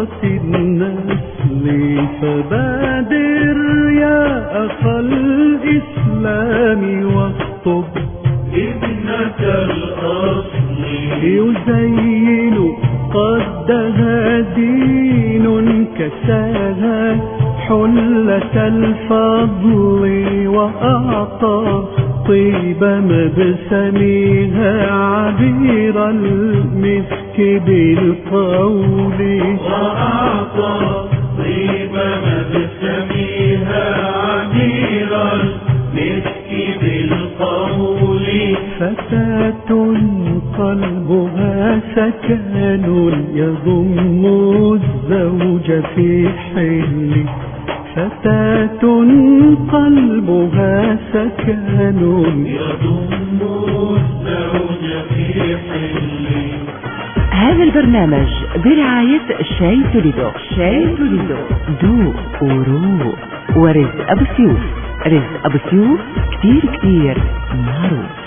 النسل فبادر يا أخا الإسلام واخطب ابنة الأصل يزين قدها دين كساها حلة الفضل وأعطى طيب مبسمها عبير المسك بالقول وأعطى طيب مبسمها عبير المسك بالقول فتاة قلبها سكن يضم الزوج في حل فتاة قلبها سكن يضم الزوج في حل. هذا البرنامج برعاية شاي توليدو. شاي توليدو دوق وروق. ورزق أبو سيوف. رزق أبو سيوف كتير معروف.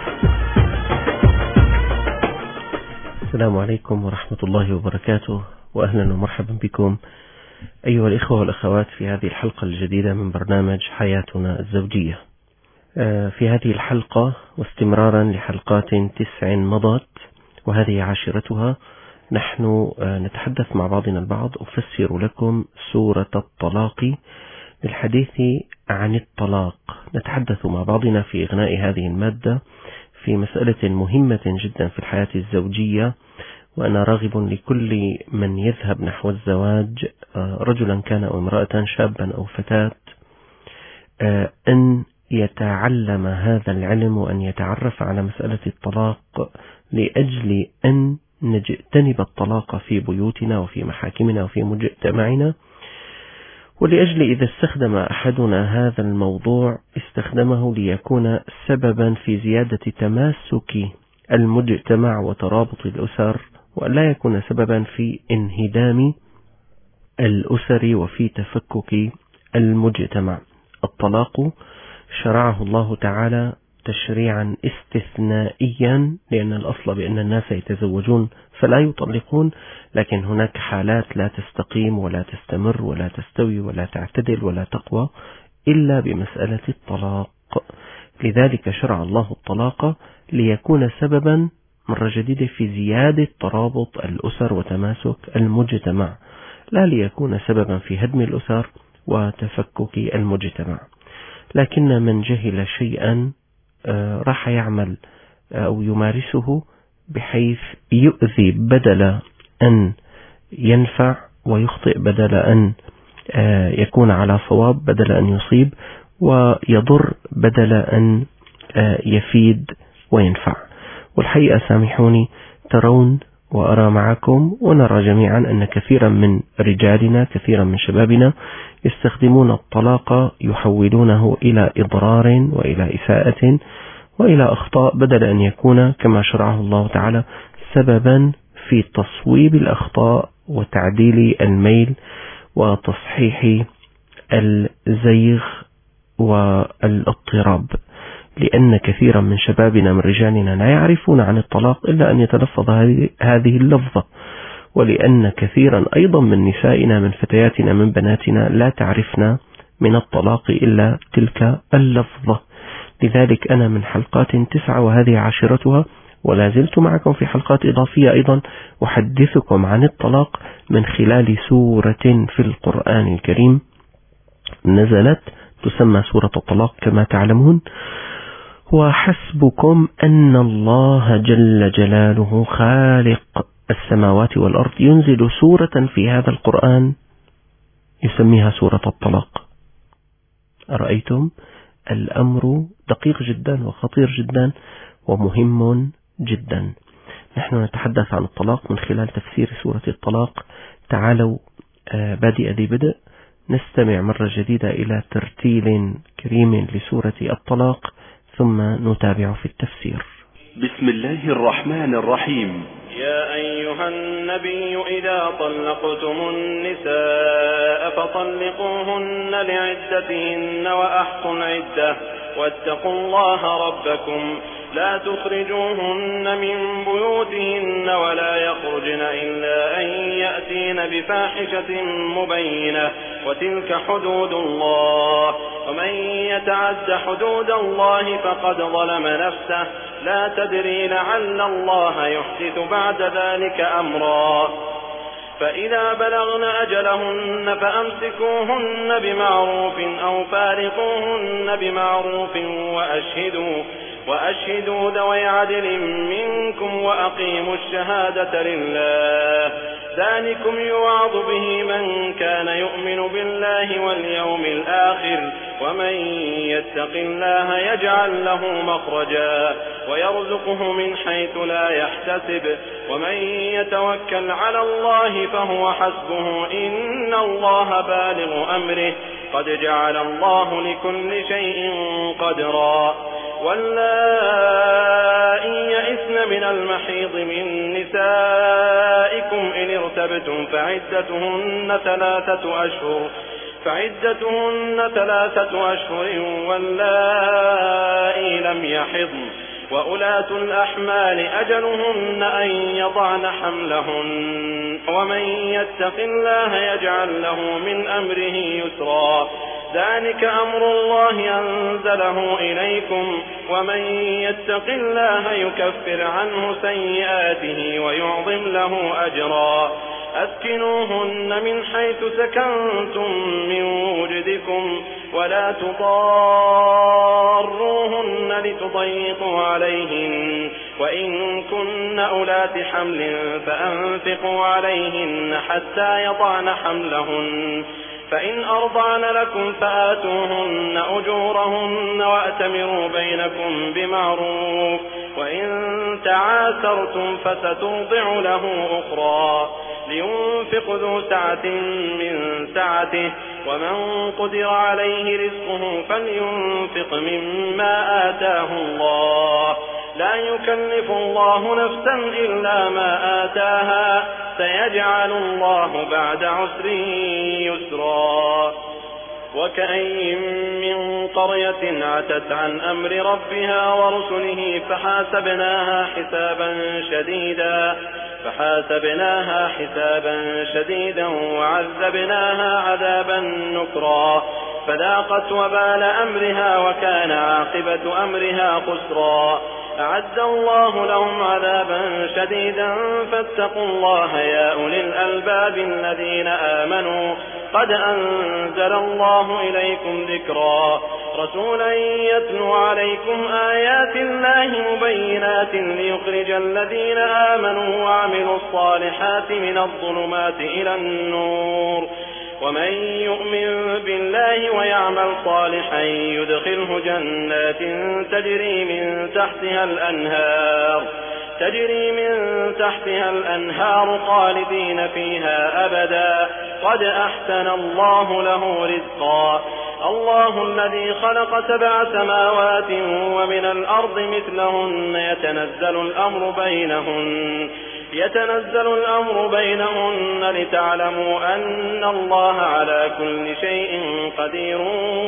السلام عليكم ورحمة الله وبركاته، وأهلا ومرحبا بكم أيها الإخوة والأخوات في هذه الحلقة الجديدة من برنامج حياتنا الزوجية. في هذه الحلقة واستمرارا لحلقات 9 مضت وهذه عاشرتها، نحن نتحدث مع بعضنا البعض. أفسر لكم سورة الطلاق للحديث عن الطلاق. نتحدث مع بعضنا في إغناء هذه المادة في مسألة مهمة جدا في الحياة الزوجية، وأنا راغب لكل من يذهب نحو الزواج، رجلا كان أو امرأة، شابا أو فتاة، أن يتعلم هذا العلم وأن يتعرف على مسألة الطلاق لأجل أن نجتنب الطلاق في بيوتنا وفي محاكمنا وفي مجتمعنا، ولأجل إذا استخدم أحدنا هذا الموضوع استخدمه ليكون سببا في زيادة تماسك المجتمع وترابط الأسر، ولا يكون سببا في انهدام الأسر وفي تفكك المجتمع. الطلاق شرعه الله تعالى تشريعا استثنائيا، لأن الأصل بأن الناس يتزوجون فلا يطلقون، لكن هناك حالات لا تستقيم ولا تستمر ولا تستوي ولا تعتدل ولا تقوى إلا بمسألة الطلاق. لذلك شرع الله الطلاق ليكون سببا مرة جديدة في زيادة ترابط الأسر وتماسك المجتمع، لا ليكون سببا في هدم الأسر وتفكك المجتمع. لكن من جهل شيئا راح يعمل أو يمارسه بحيث يؤذي بدل أن ينفع، ويخطئ بدل أن يكون على صواب، بدل أن يصيب، ويضر بدل أن يفيد وينفع. والحقيقة سامحوني، ترون وأرى معكم ونرى جميعا أن كثيرا من رجالنا، كثيرا من شبابنا يستخدمون الطلاق، يحولونه إلى إضرار وإلى إساءة وإلى أخطاء، بدل أن يكون كما شرعه الله تعالى سببا في تصويب الأخطاء وتعديل الميل وتصحيح الزيغ والاضطراب. لأن كثيرا من شبابنا من رجالنا لا يعرفون عن الطلاق إلا أن يتلفظ هذه اللفظة، ولأن كثيرا أيضا من نسائنا، من فتياتنا، من بناتنا لا تعرفنا من الطلاق إلا تلك اللفظة. لذلك أنا من حلقات 9 وهذه عاشرتها، ولا زلت معكم في حلقات إضافية أيضا أحدثكم عن الطلاق من خلال سورة في القرآن الكريم نزلت تسمى سورة الطلاق كما تعلمون. وحسبكم أن الله جل جلاله خالق السماوات والأرض ينزل سورة في هذا القرآن يسميها سورة الطلاق. أرأيتم؟ الأمر دقيق جدا وخطير جدا ومهم جدا. نحن نتحدث عن الطلاق من خلال تفسير سورة الطلاق. تعالوا بادئ ذي بدء نستمع مرة جديدة إلى ترتيل كريم لسورة الطلاق، ثم نتابع في التفسير. بسم الله الرحمن الرحيم. يا أيها النبي إذا طلقتم النساء فطلقوهن لعدتهن وأحصوا العدة واتقوا الله ربكم لا تخرجوهن من بيوتهن ولا يخرجن إلا أن يأتين بفاحشة مبينة وتلك حدود الله ومن يتعد حدود الله فقد ظلم نفسه لا تدري لعل الله يحدث بعد ذلك أمرا فإذا بلغن أجلهن فأمسكوهن بمعروف أو فارقوهن بمعروف وأشهدوا ذوي عدل منكم وأقيموا الشهادة لله ذلكم يوعظ به من كان يؤمن بالله واليوم الآخر ومن يتق الله يجعل له مخرجا ويرزقه من حيث لا يحتسب ومن يتوكل على الله فهو حسبه إن الله بالغ أمره قد جعل الله لكل شيء قدرا واللائي يئسن من المحيض من نسائكم إن ارتبتم فعدتهن 3 أشهر واللائي لم يحضن وأولاة الأحمال أجلهن أن يضعن حملهن ومن يتق الله يجعل له من أمره يسرا ذلك أمر الله أنزله إليكم ومن يتق الله يكفر عنه سيئاته ويعظم له أجرا أسكنوهن من حيث سكنتم من وجدكم ولا تضاروهن لتضيقوا عليهن وإن كن أولات حمل فأنفقوا عليهن حتى يضعن حملهن فإن أرضعن لكم فآتوهن أجورهن وأتمروا بينكم بمعروف وإن تعاسرتم فسترضع له أخرى لينفق ذو سعة من سعته ومن قدر عليه رزقه فلينفق مما آتاه الله لا يكلف الله نفسا إلا ما آتاها سيجعل الله بعد عسر يسرا وكأين من قرية عتت عن أمر ربها ورسله فحاسبناها حسابا شديدا وعذبناها عذابا نكرا فذاقت وبال أمرها وكان عاقبة أمرها خسرا أعد الله لهم عذابا شديدا فاتقوا الله يا أولي الألباب الذين آمنوا قد أنزل الله إليكم ذكرا رسولا يتلو عليكم آيات الله مبينات ليخرج الذين آمنوا وعملوا الصالحات من الظلمات إلى النور ومن يؤمن بالله ويعمل صالحا يدخله جنات تجري من تحتها الأنهار خالدين فيها أبدا قد أحسن الله له رزقا الله الذي خلق 7 سماوات ومن الأرض مثلهن يتنزل الأمر بينهن لتعلموا أن الله على كل شيء قدير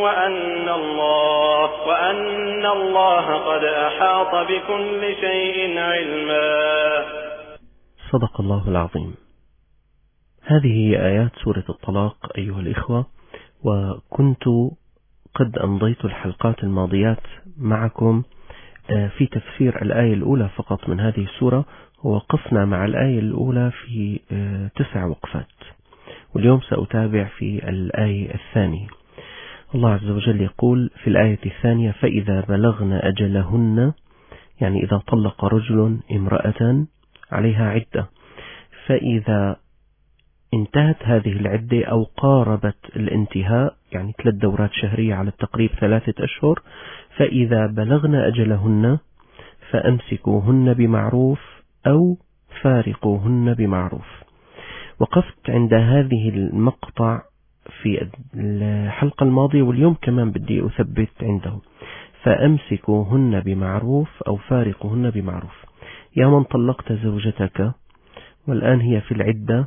وأن الله قد أحاط بكل شيء علما. صدق الله العظيم. هذه هي آيات سورة الطلاق أيها الإخوة، وكنت قد أمضيت الحلقات الماضيات معكم في تفسير الآية الأولى فقط من هذه السورة، ووقفنا مع الآية الأولى في 9 وقفات، واليوم سأتابع في الآية الثانية. الله عز وجل يقول في الآية الثانية: فإذا بلغن أجلهن، يعني إذا طلق رجل امرأة عليها عدة، فإذا انتهت هذه العدة أو قاربت الانتهاء، يعني 3 دورات شهرية على التقريب 3 أشهر، فإذا بلغن أجلهن فأمسكوهن بمعروف أو فارقوهن بمعروف. وقفت عند هذه المقطع في الحلقة الماضية، واليوم كمان بدي أثبت عنده: فأمسكوهن بمعروف أو فارقوهن بمعروف. يا من طلقت زوجتك والآن هي في العدة،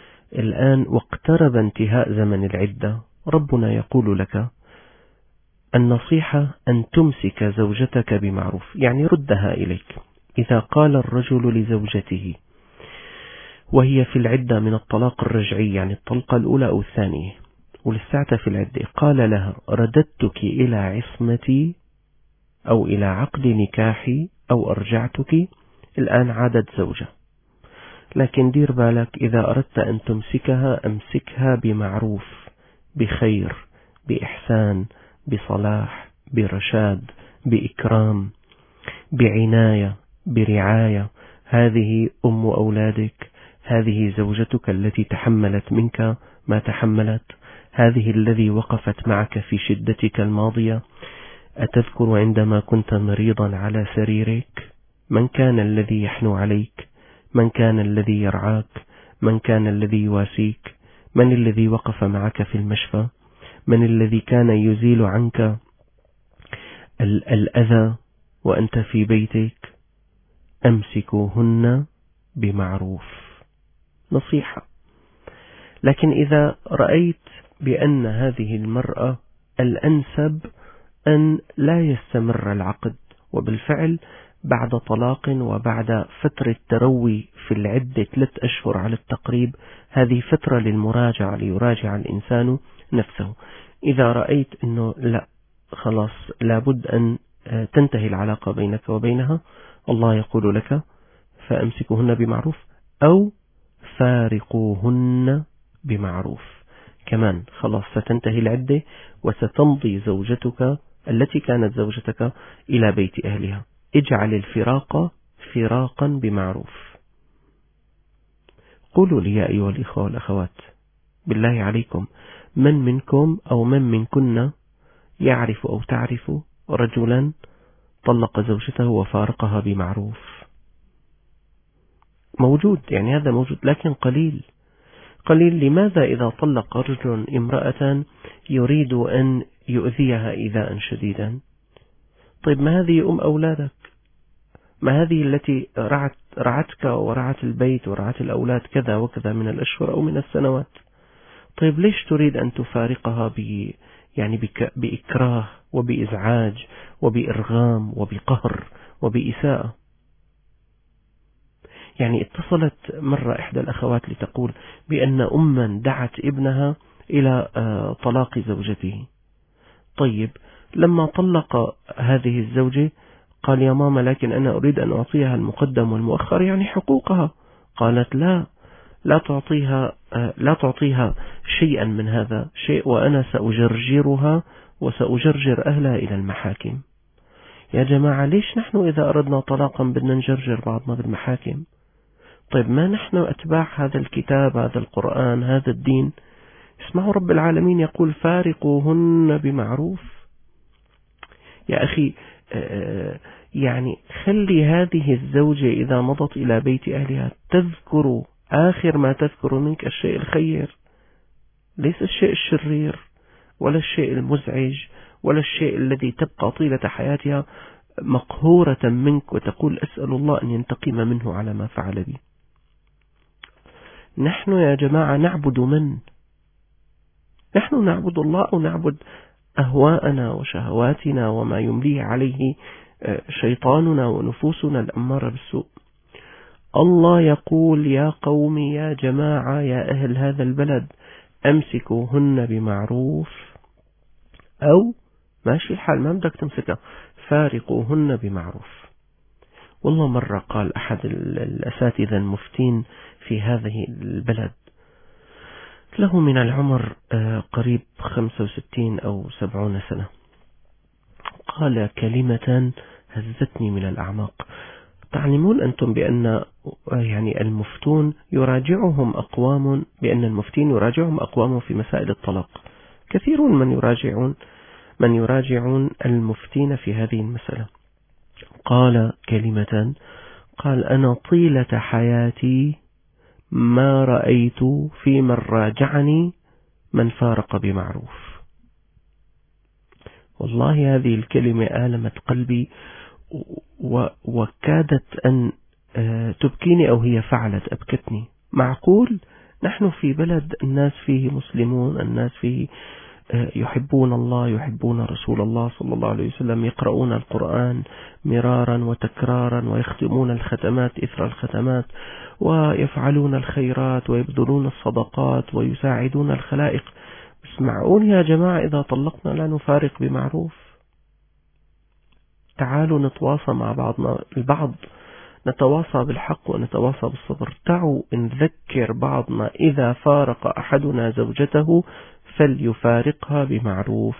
الآن واقترب انتهاء زمن العدة، ربنا يقول لك: النصيحة أن تمسك زوجتك بمعروف، يعني ردها إليك. إذا قال الرجل لزوجته وهي في العدة من الطلاق الرجعي، يعني الطلقة الأولى أو الثانية ولساعتها في العدة، قال لها رددتك إلى عصمتي أو إلى عقد نكاحي أو أرجعتك، الآن عادت زوجة. لكن دير بالك، إذا أردت أن تمسكها أمسكها بمعروف، بخير، بإحسان، بصلاح، برشاد، بإكرام، بعناية، برعاية. هذه أم أولادك، هذه زوجتك التي تحملت منك ما تحملت، هذه الذي وقفت معك في شدتك الماضية. أتذكر عندما كنت مريضا على سريرك من كان الذي يحنو عليك؟ من كان الذي يرعاك؟ من كان الذي يواسيك؟ من الذي وقف معك في المشفى؟ من الذي كان يزيل عنك الأذى وأنت في بيتك؟ أمسكوهن بمعروف، نصيحة. لكن إذا رأيت بأن هذه المرأة الأنسب أن لا يستمر العقد، وبالفعل بعد طلاق وبعد فترة تروي في العدة 3 أشهر على التقريب، هذه فترة للمراجعة، ليراجع الإنسان نفسه. إذا رأيت أنه لا، خلاص لابد أن تنتهي العلاقة بينك وبينها، الله يقول لك فأمسكوهن بمعروف أو فارقوهن بمعروف. كمان خلاص ستنتهي العدة وستمضي زوجتك التي كانت زوجتك إلى بيت أهلها. اجعل الفراق فراقا بمعروف. قولوا لي يا أيها الإخوة والأخوات، بالله عليكم، من منكم أو من منكن يعرف أو تعرف رجلا طلق زوجته وفارقها بمعروف؟ موجود، يعني هذا موجود، لكن قليل. لماذا إذا طلق رجل امرأة يريد أن يؤذيها إيذاء شديدا؟ طيب ما هذه أم أولادك؟ ما هذه التي رعتك ورعت البيت ورعت الأولاد كذا وكذا من الأشهر أو من السنوات؟ طيب ليش تريد أن تفارقها بإكراه وبإزعاج وبإرغام وبقهر وبإساءة؟ يعني اتصلت مرة إحدى الأخوات لتقول بأن أما دعت ابنها إلى طلاق زوجته. طيب لما طلق هذه الزوجة قال يا ماما لكن أنا أريد أن أعطيها المقدم والمؤخر، يعني حقوقها. قالت لا تعطيها شيئا من هذا شيء، وأنا سأجرجرها وسأجرجر أهلها إلى المحاكم. يا جماعة ليش نحن إذا أردنا طلاقا بدنا نجرجر بعضنا بالمحاكم؟ طيب ما نحن أتباع هذا الكتاب، هذا القرآن، هذا الدين؟ اسمعوا رب العالمين يقول فارقوهن بمعروف. يا أخي يعني خلي هذه الزوجة إذا مضت إلى بيت أهلها تذكر آخر ما تذكر منك الشيء الخير، ليس الشيء الشرير ولا الشيء المزعج ولا الشيء الذي تبقى طيلة حياتها مقهورة منك وتقول أسأل الله أن ينتقم منه على ما فعل بي. نحن يا جماعة نعبد من؟ نحن نعبد الله أو نعبد أهواءنا وشهواتنا وما يمليه عليه شيطاننا ونفوسنا الأمارة بالسوء؟ الله يقول يا قوم يا جماعة يا أهل هذا البلد أمسكوهن بمعروف أو ماشي الحال ما بدك تمسكها فارقوهن بمعروف. والله مرة قال أحد الأساتذة المفتين في هذه البلد، له من العمر قريب 65 أو 70 سنة، قال كلمة هزتني من الأعماق. تعلمون أنتم بأن يعني المفتون يراجعهم أقوام، بأن المفتين يراجعهم أقوام في مسائل الطلاق، كثيرون من يراجعون المفتين في هذه المسألة. قال كلمة، قال أنا طيلة حياتي ما رأيت في من راجعني من فارق بمعروف. والله هذه الكلمة آلمت قلبي وكادت أن تبكيني، أو هي فعلت أبكتني. معقول نحن في بلد الناس فيه مسلمون، الناس فيه يحبون الله، يحبون رسول الله صلى الله عليه وسلم، يقرؤون القرآن مرارا وتكرارا، ويختمون الختمات إثر الختمات، ويفعلون الخيرات ويبذلون الصدقات ويساعدون الخلائق. بس معقول يا جماعة إذا طلقنا لا نفارق بمعروف؟ تعالوا نتواصى مع بعضنا البعض، نتواصى بالحق ونتواصى بالصبر. تعالوا نذكر بعضنا إذا فارق أحدنا زوجته فليفارقها بمعروف،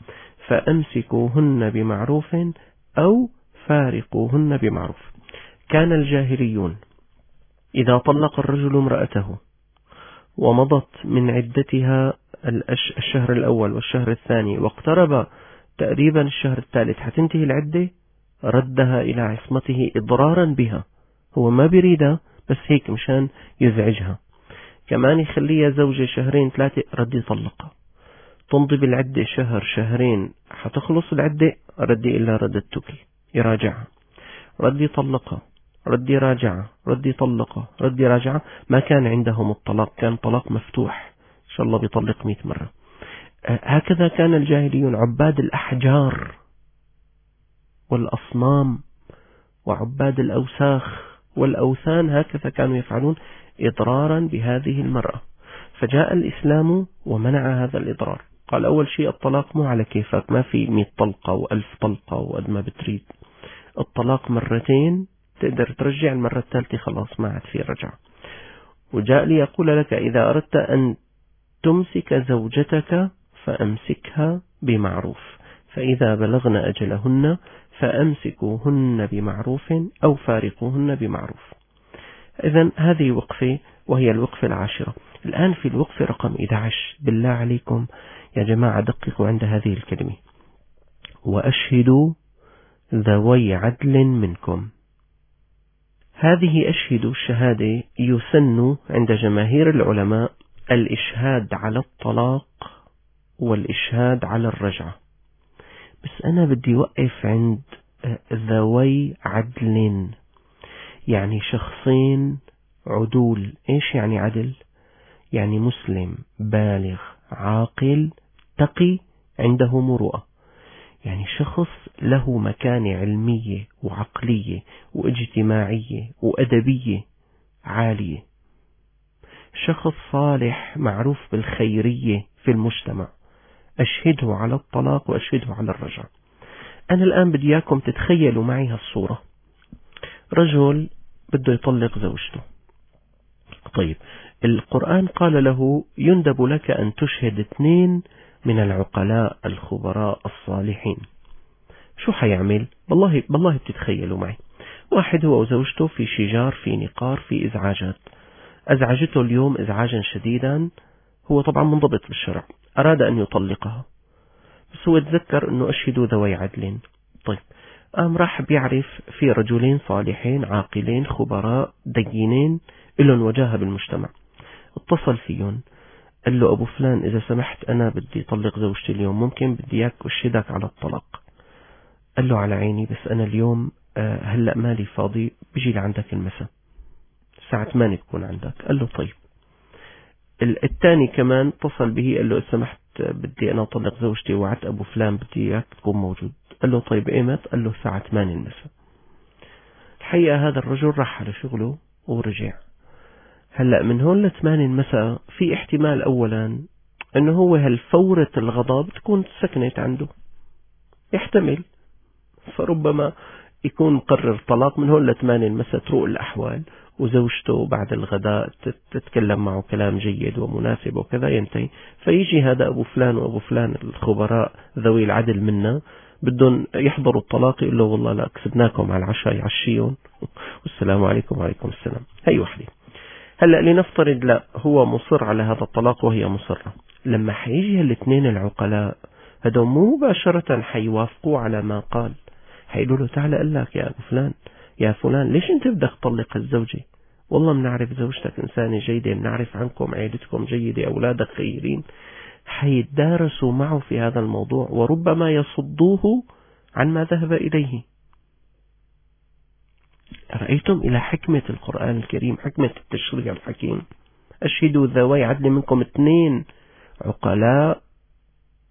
فأمسكوهن بمعروف أو فارقوهن بمعروف. كان الجاهليون إذا طلق الرجل امرأته ومضت من عدتها الشهر الأول والشهر الثاني واقترب تقريبا الشهر الثالث حتنتهي العدة، ردها إلى عصمته إضرارا بها. هو ما بيريدها بس هيك مشان يزعجها. كمان يخليها زوجة شهرين ثلاثة، ردي طلقها. تمضي بالعدة شهر شهرين، حتخلص العدة ردي إلا رددتك، يراجعها، ردي طلقها، ردي راجعها، ردي طلقها، ردي راجعها. ما كان عندهم الطلاق، كان طلاق مفتوح، إن شاء الله بيطلق 100 مرة. هكذا كان الجاهليون، عباد الأحجار والأصنام وعباد الأوساخ والأوثان، هكذا كانوا يفعلون إضرارا بهذه المرأة. فجاء الإسلام ومنع هذا الإضرار. قال أول شيء الطلاق مو على كيفك، ما في 100 طلقة و1000 طلقة وقد ما بتريد. الطلاق مرتين، تقدر ترجع المرة الثالثة خلاص ما عاد في رجعة. وجاء لي يقول لك إذا أردت أن تمسك زوجتك فأمسكها بمعروف، فإذا بلغن أجلهن فأمسكوهن بمعروف أو فارقوهن بمعروف. إذن هذه وقفة، وهي الوقفة 10. الآن في الوقفة رقم 11. بالله عليكم يا جماعة دققوا عند هذه الكلمة: وأشهدوا ذوي عدل منكم. هذه أشهدوا الشهادة يسن عند جماهير العلماء الإشهاد على الطلاق والإشهاد على الرجعة. بس أنا بدي وقف عند ذوي عدل، يعني شخصين عدول. إيش يعني عدل؟ يعني مسلم بالغ عاقل تقي عنده مروءة، يعني شخص له مكانة علمية وعقلية واجتماعية وأدبية عالية، شخص صالح معروف بالخيرية في المجتمع. أشهده على الطلاق وأشهده على الرجعة. أنا الآن بدي إياكم تتخيلوا معي هالصورة: رجل بده يطلق زوجته. طيب القرآن قال له يندب لك أن تشهد 2 من العقلاء الخبراء الصالحين. شو حيعمل؟ بالله بتتخيلوا معي. واحد هو وزوجته في شجار، في نقار، في إزعاجات، أزعجته اليوم إزعاجا شديدا، هو طبعا منضبط بالشرع، أراد أن يطلقها، بس هو تذكر أنه أشهدوا ذوي عدل. طيب راح بيعرف في رجلين صالحين عاقلين خبراء دينين لهم وجاهة بالمجتمع، اتصل فيهم قال له أبو فلان إذا سمحت أنا بدي طلق زوجتي اليوم، ممكن بدي إياك أشهدك على الطلاق. قال له على عيني، بس أنا اليوم هلأ مالي فاضي، بيجي لعندك المساء الساعة 8 بكون عندك. قال له طيب. الثاني كمان اتصل به قال له إذا سمحت بدي أنا أطلق زوجتي وعدت أبو فلان بدي إياك تكون موجود. قال له طيب إيمت؟ قال له الساعة 8 المساء. الحقيقة هذا الرجل راح على شغله ورجع. هلأ من هون ل8 المساء في احتمال أولا أنه هو هالفورة الغضب تكون سكنت عنده، يحتمل، فربما يكون مقرر طلاق من هون ل8 المساء، تروق الأحوال وزوجته بعد الغداء تتكلم معه كلام جيد ومناسب وكذا ينتهي. فيجي هذا أبو فلان وأبو فلان الخبراء ذوي العدل منا بدهم يحضروا الطلاق، يقول له والله لا كسبناكم على العشاء، يعشيهم والسلام عليكم وعليكم السلام. هي وحدة. هلأ لنفترض لا هو مصر على هذا الطلاق وهي مصرة، لما حيجي هالاثنين العقلاء هذول مو مباشرة حيوافقوا على ما قال، حيقولوا له تعال قال لك يا أبو فلان يا فلان ليش انت بدك تطلق الزوجة؟ والله منعرف زوجتك إنسانة جيدة، منعرف عنكم عيلتكم جيدة، أولادك خيرين. حيتدارسوا معه في هذا الموضوع وربما يصدوه عن ما ذهب إليه. رأيتم إلى حكمة القرآن الكريم، حكمة التشريع الحكيم. أشهدوا ذوي عدل منكم 2 عقلاء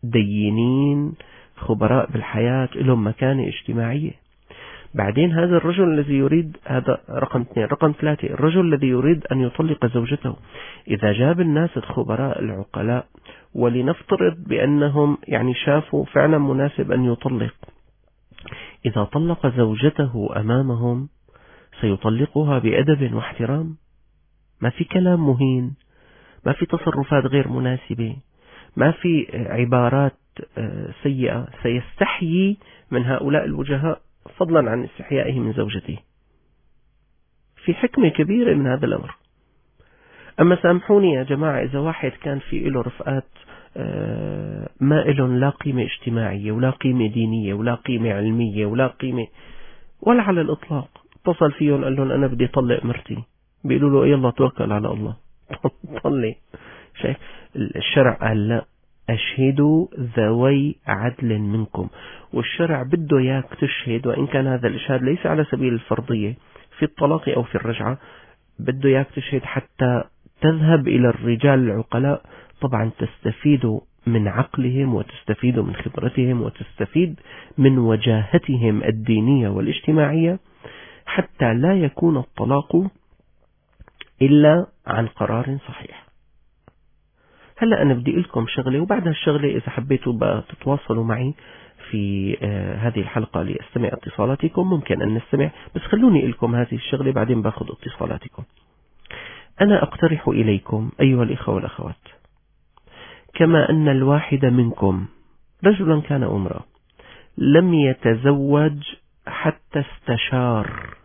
دينين خبراء بالحياة لهم مكانة اجتماعية. بعدين هذا الرجل الذي يريد، هذا رقم 2. رقم 3، الرجل الذي يريد أن يطلق زوجته، إذا جاب الناس الخبراء العقلاء ولنفترض بأنهم يعني شافوا فعلا مناسب أن يطلق، إذا طلق زوجته أمامهم سيطلقها بأدب واحترام، ما في كلام مهين، ما في تصرفات غير مناسبة، ما في عبارات سيئة. سيستحيي من هؤلاء الوجهاء فضلا عن استحيائه من زوجته. في حكمة كبيرة من هذا الأمر. أما سامحوني يا جماعة، إذا واحد كان في له رفقات ما إلهم لا قيمة اجتماعية ولا قيمة دينية ولا قيمة علمية ولا قيمة ولا على الإطلاق، اتصل فيهم قال لهم أنا بدي طلق مرتي، بيقولوا له يلا توكل على الله طلق. شايف الشرع قال لا، أشهدوا ذوي عدل منكم، والشرع بده إياك تشهد، وإن كان هذا الإشهاد ليس على سبيل الفرضية في الطلاق أو في الرجعة، بده إياك تشهد حتى تذهب إلى الرجال العقلاء، طبعا تستفيدوا من عقلهم وتستفيدوا من خبرتهم وتستفيد من وجاهتهم الدينية والاجتماعية، حتى لا يكون الطلاق إلا عن قرار صحيح. هلأ أنا بدي لكم شغلة، وبعد هالشغلة إذا حبيتوا بقى تتواصلوا معي في هذه الحلقة لأستمع اتصالاتكم، ممكن أن نستمع، بس خلوني لكم هذه الشغلة بعدين باخذ اتصالاتكم. أنا أقترح إليكم أيها الإخوة والأخوات، كما أن الواحد منكم رجلا كان امرأة لم يتزوج حتى استشار.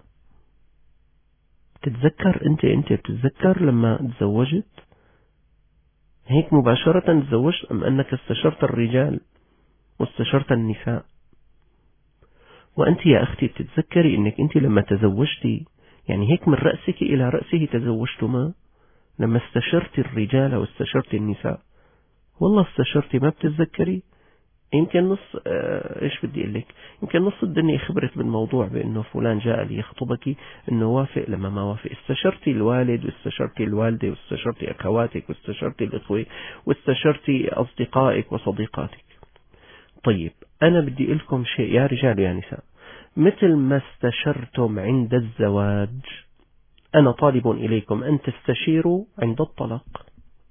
تتذكر أنت بتتذكر لما تزوجت هيك مباشرة تزوجت، أم أنك استشرت الرجال واستشرت النساء؟ وأنت يا أختي بتتذكري أنك أنت لما تزوجتي يعني هيك من رأسك إلى رأسه تزوجتما؟ لما استشرت الرجال واستشرت النساء، والله استشرتي ما بتتذكري؟ يمكن نص ايش بدي اقول لك، يمكن نص الدنيا خبرت بالموضوع بانه فلان جاء ليخطبك انه وافق لما ما وافق. استشرتي الوالد واستشرتي الوالده واستشرتي اخواتك واستشرتي الاخوه واستشرتي اصدقائك وصديقاتك. طيب انا بدي اقول لكم شيء يا رجال ويا نساء، مثل ما استشرتم عند الزواج انا طالب اليكم ان تستشيروا عند الطلاق.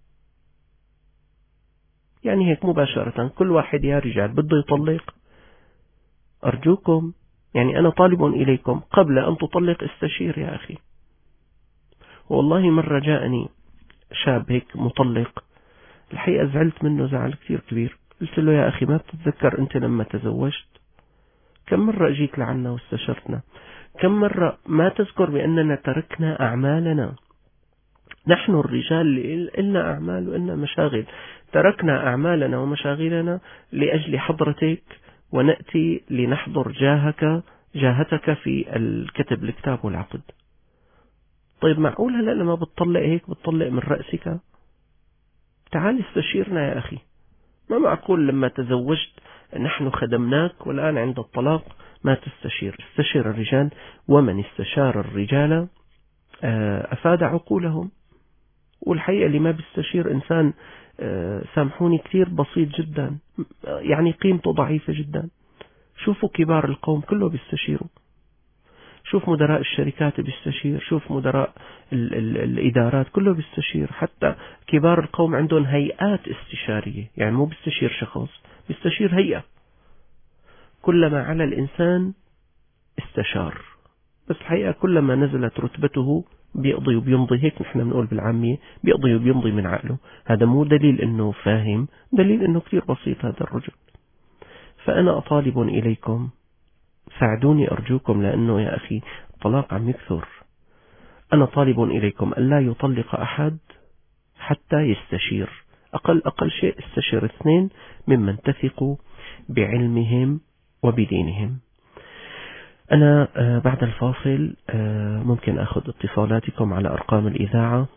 يعني هيك مباشرة كل واحد يا رجال بده يطلق، أرجوكم يعني أنا طالب إليكم قبل أن تطلق استشير يا أخي. والله مرة جاءني شاب هيك مطلق، الحقيقة زعلت منه زعل كثير كبير. قلت له يا أخي ما بتتذكر أنت لما تزوجت كم مرة جيت لعنا واستشرتنا؟ كم مرة ما تذكر بأننا تركنا أعمالنا؟ نحن الرجال إلنا أعمال وإلنا مشاغل، تركنا أعمالنا ومشاغلنا لأجل حضرتك ونأتي لنحضر جاهتك في الكتب الكتاب والعقد. طيب معقول هلأ لما بتطلق هيك بتطلق من رأسك؟ تعال استشيرنا يا أخي. ما معقول لما تزوجت نحن خدمناك والآن عند الطلاق ما تستشير. استشير الرجال، ومن استشار الرجال أفاد عقولهم. والحقيقة اللي ما بيستشير إنسان سامحوني كثير بسيط جدا، يعني قيمته ضعيفة جدا. شوفوا كبار القوم كله بيستشيروا، شوف مدراء الشركات بيستشير، شوف مدراء الإدارات كله بيستشير، حتى كبار القوم عندهم هيئات استشارية، يعني مو بيستشير شخص، بيستشير هيئة. كلما على الإنسان استشار، بس الحقيقة كلما نزلت رتبته بيقضي وبيمضي، هيك نحن بنقول بالعامية بيقضي وبيمضي من عقله. هذا مو دليل انه فاهم، دليل انه كثير بسيط هذا الرجل. فانا اطالب اليكم ساعدوني ارجوكم، لانه يا اخي الطلاق عم يكثر. انا طالب اليكم الا يطلق احد حتى يستشير، اقل شيء استشير 2 ممن تثقوا بعلمهم وبدينهم. أنا بعد الفاصل ممكن أخذ اتصالاتكم على أرقام الإذاعة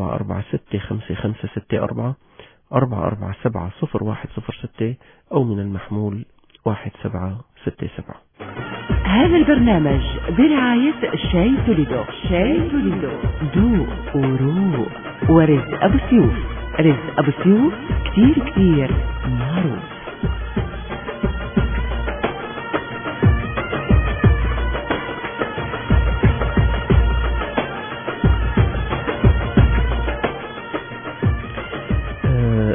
446-5564 447-0106 أو من المحمول 1767. هذا البرنامج برعاية شاي توليدو. شاي توليدو ذوق وروق. ورزق أبو سيوف. رزق أبو سيوف كتير معروف.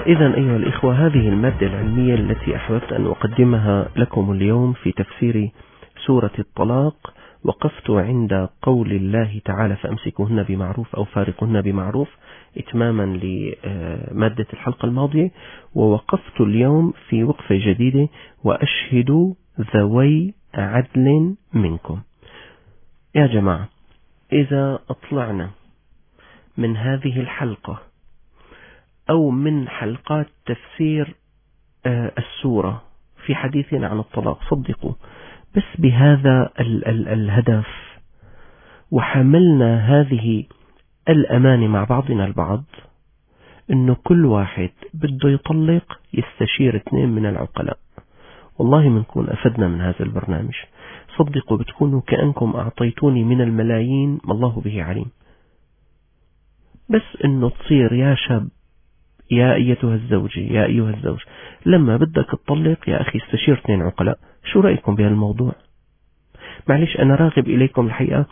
إذن أيها الإخوة، هذه المادة العلمية التي أحببت أن أقدمها لكم اليوم في تفسير سورة الطلاق. وقفت عند قول الله تعالى: فأمسكوهن بمعروف أو فارقوهن بمعروف، إتماما لمادة الحلقة الماضية. ووقفت اليوم في وقفة جديدة: وأشهدوا ذوي عدل منكم. يا جماعة، إذا أطلعنا من هذه الحلقة أو من حلقات تفسير السورة في حديثنا عن الطلاق، صدقوا بس بهذا الهدف، وحملنا هذه الأمانة مع بعضنا البعض، إنه كل واحد بده يطلق يستشير 2 من العقلاء، والله منكون أفدنا من هذا البرنامج. صدقوا بتكونوا كأنكم أعطيتوني من الملايين ما الله به عليم. بس إنه تصير يا شاب، يا أيتها الزوجة، يا أيها الزوج، لما بدك تطلق يا أخي استشير 2 عقلاء. شو رأيكم بهالموضوع؟ معلش أنا راغب إليكم الحقيقة،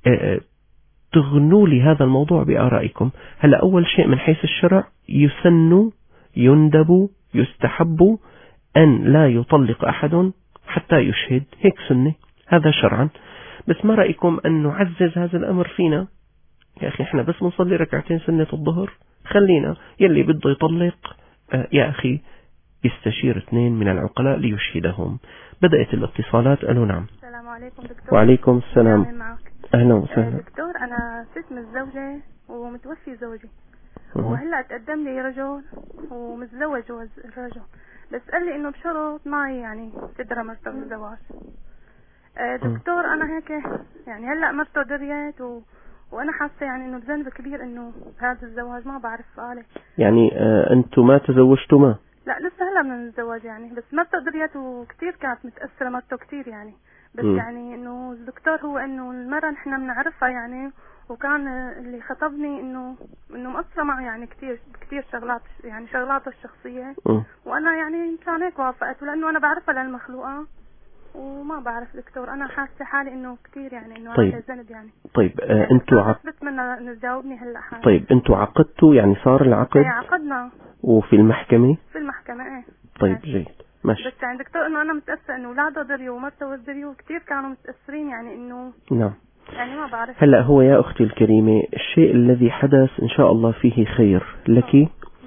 تغنوا لي هذا الموضوع بآرائكم. هلأ أول شيء من حيث الشرع، يسن يندب يستحب أن لا يطلق أحد حتى يشهد، هيك سنة، هذا شرعا. بس ما رأيكم أن نعزز هذا الأمر فينا؟ يا أخي إحنا بس بنصلي ركعتين سنة الظهر، خلينا يلي بده يطلق يا أخي يستشير 2 من العقلاء ليشهدهم. بدأت الاتصالات. ألو نعم. السلام عليكم دكتور. وعليكم السلام. أهلا وسهلا. دكتور أنا ست متزوجة ومتوفي زوجي، وهلأ تقدم لي رجل ومتزوج الرجل، بس قال لي إنه بشرط معي يعني تدرى مرته بالزواج. دكتور أنا هيك يعني هلأ مرته دريت وأنا حاسة يعني إنه بذنب كبير إنه هذا الزواج، ما بعرف عليه. يعني أنتم ما تزوجتما؟ لا لسه هلا من الزواج يعني، بس مرته دريت وكتير كانت متأثرة مرته كتير يعني، بس يعني إنه الدكتور هو إنه المرة نحن بنعرفها يعني، وكان اللي خطبني إنه مقصرة معه يعني كتير شغلات يعني شغلاته الشخصية، وأنا يعني مشان هيك وافقت، ولأنه أنا بعرفها للمخلوقة وما بعرف دكتور، أنا حاسة حالي إنه كتير يعني إنه طيب. هذا ذنب يعني. طيب أنتوا بتمنى إنه تجاوبني هلا حالي. طيب أنتوا عقدتوا يعني صار العقد؟ إيه عقدنا. وفي المحكمة؟ في المحكمة إيه. طيب جيد ماشي. بس يعني دكتور إنه أنا متأثرة إنه أولاده دريوا ومرته دريوا وكتير كانوا متأثرين يعني إنه نعم يعني ما بعرف. هلأ هو يا أختي الكريمة الشيء الذي حدث إن شاء الله فيه خير لك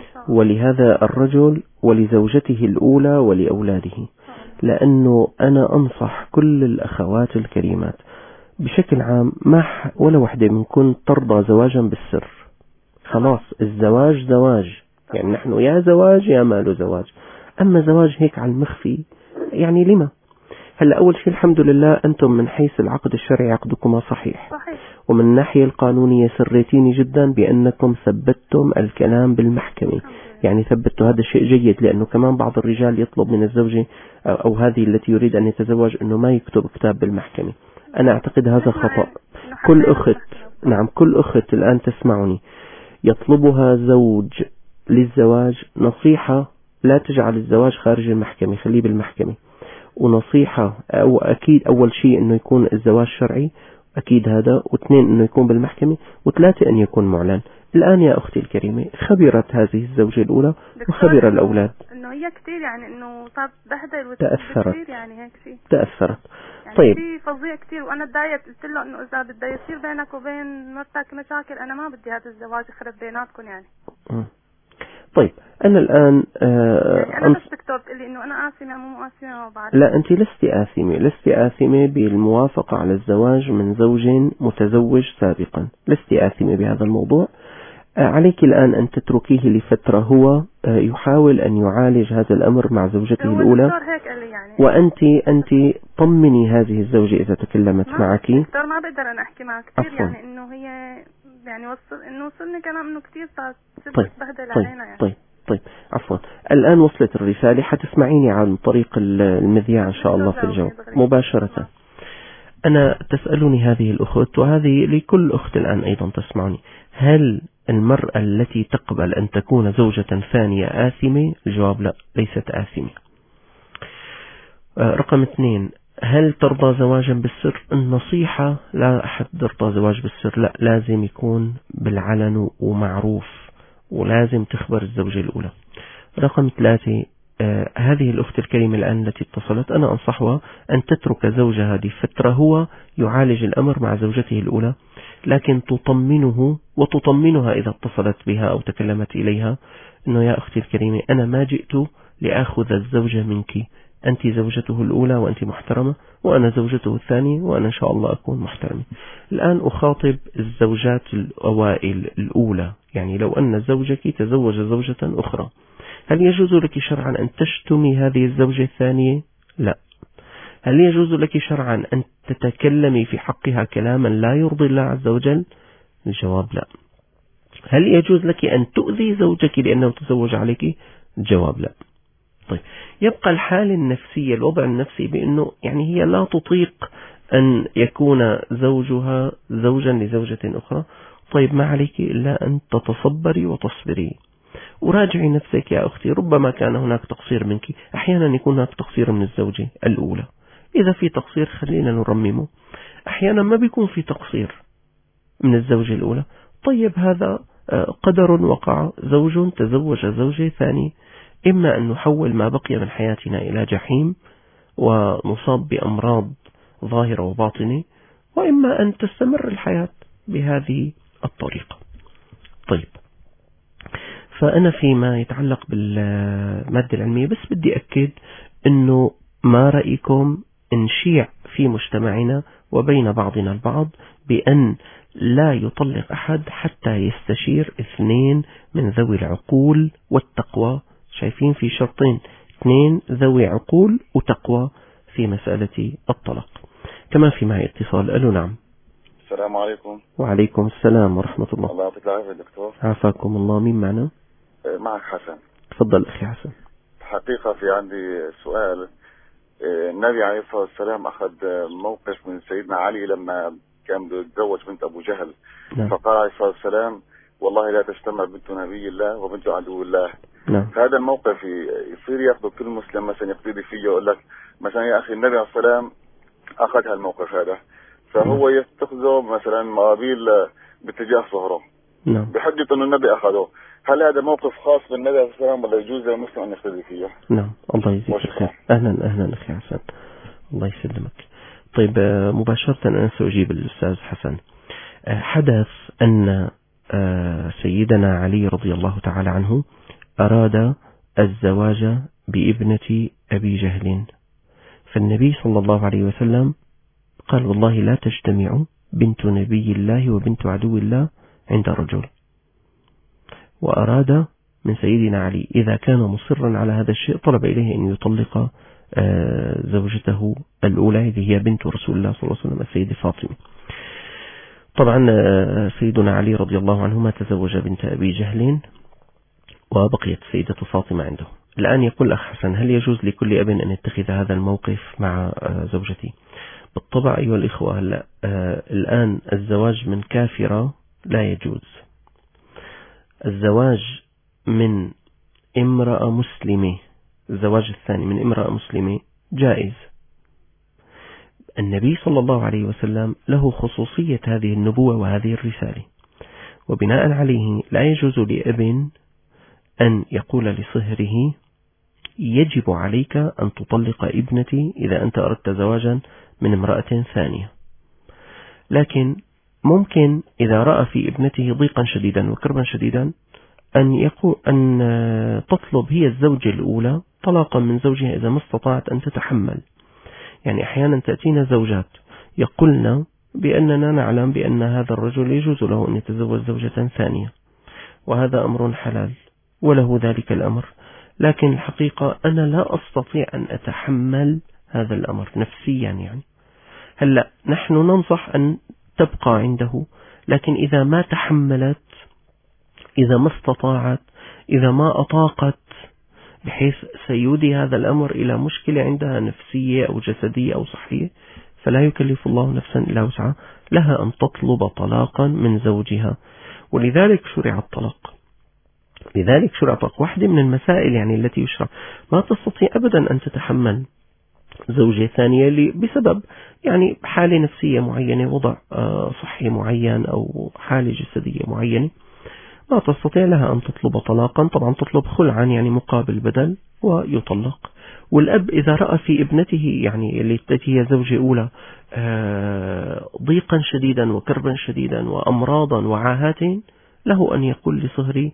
ولهذا الرجل ولزوجته الأولى ولأولاده، لأنه أنا أنصح كل الأخوات الكريمات بشكل عام ما ولا وحدة منكن ترضى زواجا بالسر. خلاص الزواج زواج يعني، نحن يا زواج يا ماله زواج، أما زواج هيك على المخفي يعني لما؟ هلا أول شيء الحمد لله أنتم من حيث العقد الشرعي عقدكما صحيح، ومن الناحية القانونية سريتيني جدا بأنكم ثبتتم الكلام بالمحكمة، يعني ثبتوا هذا الشيء جيد، لأنه كمان بعض الرجال يطلب من الزوجة أو هذه التي يريد أن يتزوج أنه ما يكتب كتاب بالمحكمة. أنا أعتقد هذا خطأ. كل أخت، نعم كل أخت الآن تسمعني يطلبها زوج للزواج، نصيحة لا تجعل الزواج خارج المحكمة، خليه بالمحكمة. ونصيحة أو أكيد أول شيء أنه يكون الزواج شرعي، أكيد هذا، واثنين أنه يكون بالمحكمة، وثلاثة أن يكون معلن. الآن يا أختي الكريمة خبرت هذه الزوجة الأولى وخبر الأولاد إنه هي كتير يعني إنه صار بهدل تأثرت يعني هيك شيء تأثرت يعني طيب شيء فظيع كتير، وأنا تضايقت قلت له إنه إذا بده يصير بينك وبين مرتك مشاكل أنا ما بدي هذا الزواج يخرب بيناتكم يعني. طيب أنا الآن يعني أنا بس دكتور تقول لي إنه أنا آثمة مو آثمة ما بعرف. لا أنت لست آثمة بالموافقة على الزواج من زوج متزوج سابقا، لست آثمة بهذا الموضوع. عليك الآن أن تتركيه لفترة، هو يحاول أن يعالج هذا الأمر مع زوجته الأولى، يعني. وأنت طمني هذه الزوجة إذا تكلمت معك. دكتور ما بقدر أنا أحكي معك كثير يعني إنه هي يعني وصلني كلام إنه كثير صارت بهدل علينا يعني. طيب عفوا، الآن وصلت الرسالة، حتسمعيني عن طريق المذياع إن شاء الله في الجواب مباشرة. أنا تسألني هذه الأخت، وهذه لكل أخت الآن أيضا تسمعني، هل المرأة التي تقبل أن تكون زوجة ثانية آثمة؟ الجواب لا، ليست آثمة. رقم 2، هل ترضى زواجا بالسر؟ النصيحة لا أحد يرضى زواج بالسر، لا، لازم يكون بالعلن ومعروف، ولازم تخبر الزوجة الأولى. رقم 3، هذه الأخت الكريمة الآن التي اتصلت، أنا أنصحها أن تترك زوجها لفترة هو يعالج الأمر مع زوجته الأولى، لكن تطمنه وتطمنها إذا اتصلت بها أو تكلمت إليها أنه يا أختي الكريمة أنا ما جئت لأخذ الزوجة منك، أنت زوجته الأولى وأنت محترمة، وأنا زوجته الثانية وأنا إن شاء الله أكون محترمة. الآن أخاطب الزوجات الأوائل الأولى، يعني لو أن زوجك تزوج زوجة أخرى، هل يجوز لك شرعا أن تشتمي هذه الزوجة الثانية؟ لا. هل يجوز لك شرعا أن تتكلمي في حقها كلاما لا يرضي الله عز وجل؟ الجواب لا. هل يجوز لك أن تؤذي زوجك لأنه تزوج عليك؟ الجواب لا. طيب، يبقى الحالة النفسية، الوضع النفسي بأنه يعني هي لا تطيق أن يكون زوجها زوجا لزوجة أخرى. طيب، ما عليك إلا أن تتصبري وتصبري وراجعي نفسك يا أختي، ربما كان هناك تقصير منك، أحيانا يكون هناك تقصير من الزوجة الأولى، إذا في تقصير خلينا نرممه، أحيانا ما بيكون في تقصير من الزوجة الأولى. طيب، هذا قدر وقع، زوج تزوج زوجة ثانية، إما أن نحول ما بقي من حياتنا إلى جحيم ونصاب بأمراض ظاهرة وباطنة، وإما أن تستمر الحياة بهذه الطريقة. طيب، فأنا فيما يتعلق بالمادة العلمية بس بدي أكد أنه ما رأيكم نشيع في مجتمعنا وبين بعضنا البعض بأن لا يطلق أحد حتى يستشير 2 من ذوي العقول والتقوى. شايفين في شرطين، 2 ذوي عقول وتقوى في مسألة الطلاق. كما في معي اتصال. ألو، نعم. السلام عليكم. وعليكم السلام ورحمة الله. الله يعطيك العافية دكتور. عافاكم الله. مين معنا؟ معك حسن. تفضل أخي حسن. حقيقة في عندي سؤال. النبي عليه الصلاة والسلام أخذ موقف من سيدنا علي لما كان يتزوج بنت أبو جهل. نعم. فقال عليه الصلاة والسلام والله لا تجتمع بنت نبي الله وبنت عدو الله. نعم. هذا الموقف يصير يأخذ كل مسلم مثلا يقتدي فيه، يقول لك مثلا يا أخي النبي عليه الصلاة والسلام أخذ هالموقف هذا، فهو يتخذه مثلا مقابل باتجاه صهره. نعم. بحجة أنه النبي أخذه. هل هذا موقف خاص بالنبي عليه الصلاة والسلام ولا يجوز للمسلم أن يقتدي فيه؟ نعم. الله يجزيك خير. أهلا أخي حسن، الله يسلمك. طيب، مباشرة أنا سأجيب الأستاذ حسن. حدث أن سيدنا علي رضي الله تعالى عنه أراد الزواج بابنة أبي جهل، فالنبي صلى الله عليه وسلم قال والله لا تجتمع بنت نبي الله وبنت عدو الله عند رجل، وأراد من سيدنا علي إذا كان مصرا على هذا الشيء طلب إليه أن يطلق زوجته الأولى التي هي بنت رسول الله صلى الله عليه وسلم السيدة فاطمة. طبعا سيدنا علي رضي الله عنه ما تزوج بنت أبي جهل وبقيت السيدة فاطمة عنده. الآن يقول الأخ حسن هل يجوز لكل أب أن يتخذ هذا الموقف مع زوجتي؟ بالطبع أيها الإخوة، الآن الزواج من كافرة لا يجوز، الزواج من امرأة مسلمة، الزواج الثاني من امرأة مسلمة جائز. النبي صلى الله عليه وسلم له خصوصية هذه النبوة وهذه الرسالة، وبناء عليه لا يجوز لأب أن يقول لصهره يجب عليك أن تطلق ابنتي إذا أنت أردت زواجا من امرأة ثانية. لكن ممكن إذا رأى في ابنته ضيقا شديدا وكربا شديدا أن تطلب هي الزوجة الأولى طلاقا من زوجها إذا ما استطاعت أن تتحمل. يعني أحيانا تأتينا زوجات يقولن بأننا نعلم بأن هذا الرجل يجوز له أن يتزوج زوجة ثانية، وهذا أمر حلال وله ذلك الأمر، لكن الحقيقة أنا لا أستطيع أن أتحمل هذا الأمر نفسيا. يعني هلأ نحن ننصح أن تبقى عنده، لكن إذا ما تحملت، إذا ما استطاعت، إذا ما أطاقت بحيث سيودي هذا الأمر إلى مشكلة عندها نفسية أو جسدية أو صحية، فلا يكلف الله نفسا إلا وسعها، لها أن تطلب طلاقا من زوجها، ولذلك شرع الطلاق. لذلك شرع الطلاق. واحدة من المسائل يعني التي يشرع، ما تستطيع أبدا أن تتحمل زوجة ثانية بسبب يعني حالة نفسية معينة، وضع صحي معين أو حالة جسدية معينة، ما تستطيع لها أن تطلب طلاقا، طبعا تطلب خلعا يعني مقابل بدل ويطلق. والأب إذا رأى في ابنته يعني التي هي زوجة أولى ضيقا شديدا وكربا شديدا وأمراضا وعاهات، له أن يقول لصهري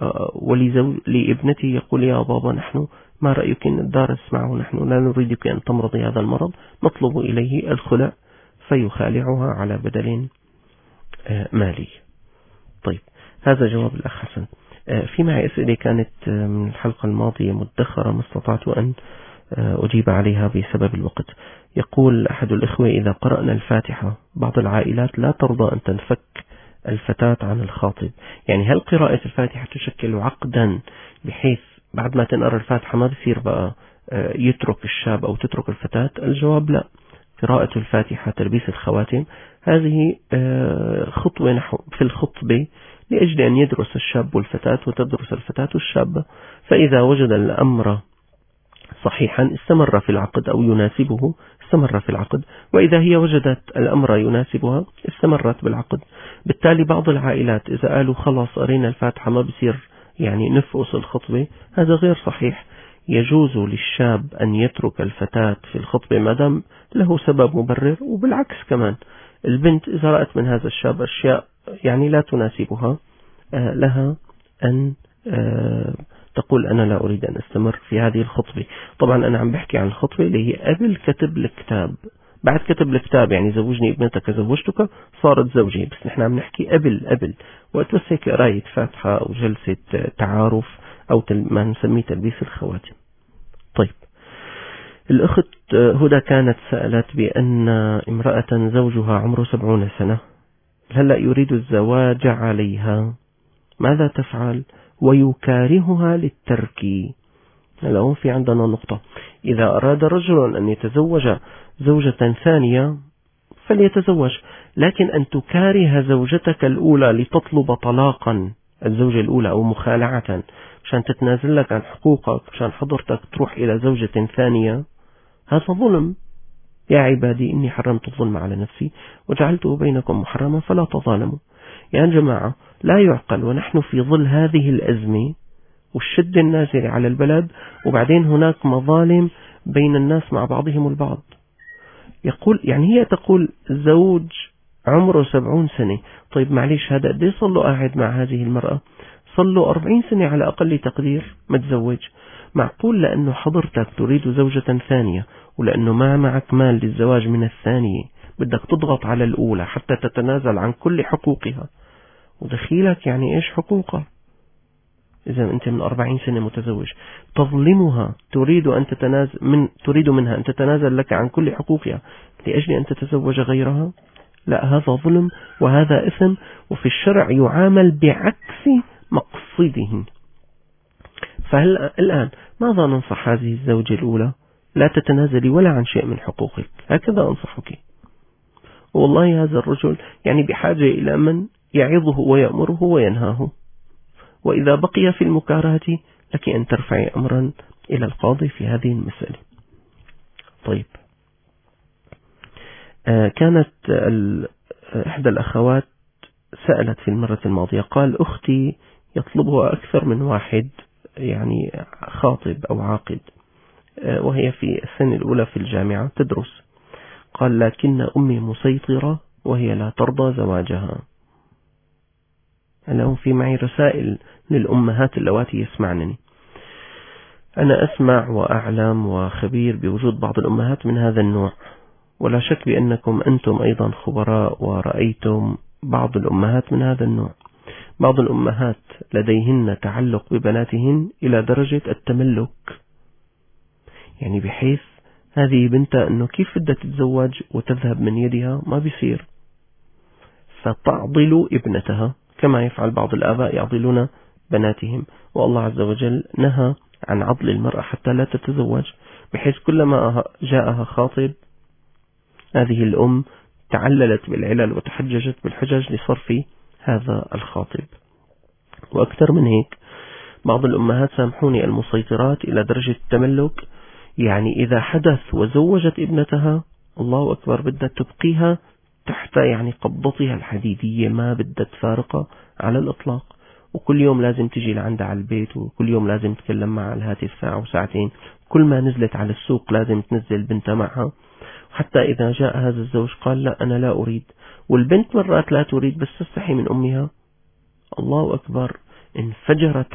لابنته يقول يا بابا نحن ما رأيك أن ندارس معه، نحن لا نريدك أن تمرضي هذا المرض، نطلب إليه الخلع، فيخالعها على بدل مالي. طيب هذا جواب الأخ حسن. في معي أسئلة كانت من الحلقة الماضية مدخرة ما استطعت أن أجيب عليها بسبب الوقت. يقول أحد الإخوة إذا قرأنا الفاتحة بعض العائلات لا ترضى أن تنفك الفتاة عن الخاطب، يعني هل قراءة الفاتحة تشكل عقدا بحيث بعد ما تنقرأ الفاتحة ما بصير بقى يترك الشاب أو تترك الفتاة؟ الجواب لا. قراءة الفاتحة تلبيس الخواتم هذه خطوة نحو في الخطبة لأجل أن يدرس الشاب والفتاة وتدرس الفتاة الشابة، فإذا وجد الأمر صحيحا استمر في العقد أو يناسبه استمر في العقد، وإذا هي وجدت الأمر يناسبها استمرت بالعقد. بالتالي بعض العائلات إذا قالوا خلاص قرينا الفاتحة ما بصير يعني نفقس الخطبة، هذا غير صحيح. يجوز للشاب أن يترك الفتاة في الخطبة ما دام له سبب مبرر، وبالعكس كمان البنت إذا رأت من هذا الشاب أشياء يعني لا تناسبها لها أن تقول أنا لا أريد أن أستمر في هذه الخطبة. طبعا أنا عم بحكي عن الخطبة اللي هي قبل كتب الكتاب. بعد كتب الكتاب يعني زوجني ابنتك زوجتك صارت زوجي، بس نحن عم نحكي قبل وقت بس هيك قراية فاتحة أو جلسة تعارف أو ما نسميه تلبيس الخواتم. طيب الأخت هدى كانت سألت بأن امرأة زوجها عمره 70 سنة هلأ يريد الزواج عليها، ماذا تفعل؟ ويكارهها للترك. هلأ في عندنا نقطة، إذا أراد رجل أن يتزوج زوجة ثانية فليتزوج، لكن أن تكاره زوجتك الأولى لتطلب طلاقا الزوجة الأولى أو مخالعة عشان تتنازل لك عن حقوقك عشان حضرتك تروح إلى زوجة ثانية، هذا ظلم. يا عبادي إني حرمت الظلم على نفسي وجعلته بينكم محرما فلا تظالموا. يا جماعة لا يعقل ونحن في ظل هذه الأزمة والشد النازل على البلد وبعدين هناك مظالم بين الناس مع بعضهم البعض. يقول يعني هي تقول زوج عمره 70 سنة، طيب معليش هذا قد صار له قاعد مع هذه المرأة؟ صار له 40 سنة على أقل تقدير متزوج. معقول لأنه حضرتك تريد زوجة ثانية ولأنه ما معك مال للزواج من الثانية بدك تضغط على الأولى حتى تتنازل عن كل حقوقها، ودخيلك يعني إيش حقوقها؟ إذا أنت من 40 سنة متزوج تظلمها، تريد منها أن تتنازل لك عن كل حقوقها لأجل أن تتزوج غيرها؟ لا، هذا ظلم وهذا إثم، وفي الشرع يعامل بعكس مقصده. فهل الآن ماذا ننصح هذه الزوجة الأولى؟ لا تتنازلي ولا عن شيء من حقوقك، هكذا أنصحك. والله هذا الرجل يعني بحاجة إلى من يعظه ويأمره وينهاه، وإذا بقي في المكارهة لك أن ترفعي أمرا إلى القاضي في هذه المسألة. طيب كانت إحدى الأخوات سألت في المرة الماضية، قال أختي يطلبها أكثر من واحد يعني خاطب أو عاقد، وهي في السنة الأولى في الجامعة تدرس. قال لكن أمي مسيطرة وهي لا ترضى زواجها. الآن في معي رسائل للأمهات اللواتي يسمعنني. أنا أسمع وأعلم وخبير بوجود بعض الأمهات من هذا النوع، ولا شك بأنكم أنتم أيضا خبراء ورأيتم بعض الأمهات من هذا النوع. بعض الأمهات لديهن تعلق ببناتهن إلى درجة التملك، يعني بحيث هذه بنتها أنه كيف بدها تتزوج وتذهب من يدها ما بيصير، فتعضل ابنتها كما يفعل بعض الآباء يعضلون بناتهم. والله عز وجل نهى عن عضل المرأة حتى لا تتزوج، بحيث كلما جاءها خاطب هذه الأم تعللت بالعلل وتحججت بالحجج لصرف هذا الخاطب. وأكثر من هيك بعض الأمهات سامحوني المسيطرات إلى درجة التملك، يعني إذا حدث وزوجت ابنتها الله أكبر بدها تبقيها تحت يعني قبضتها الحديدية، ما بدها تفارقها على الإطلاق. وكل يوم لازم تجي لعندها على البيت، وكل يوم لازم تكلم معها على الهاتف ساعة وساعتين، كل ما نزلت على السوق لازم تنزل بنتها معها. حتى إذا جاء هذا الزوج قال لا أنا لا أريد، والبنت مرات لا تريد بس تستحي من أمها، الله أكبر، انفجرت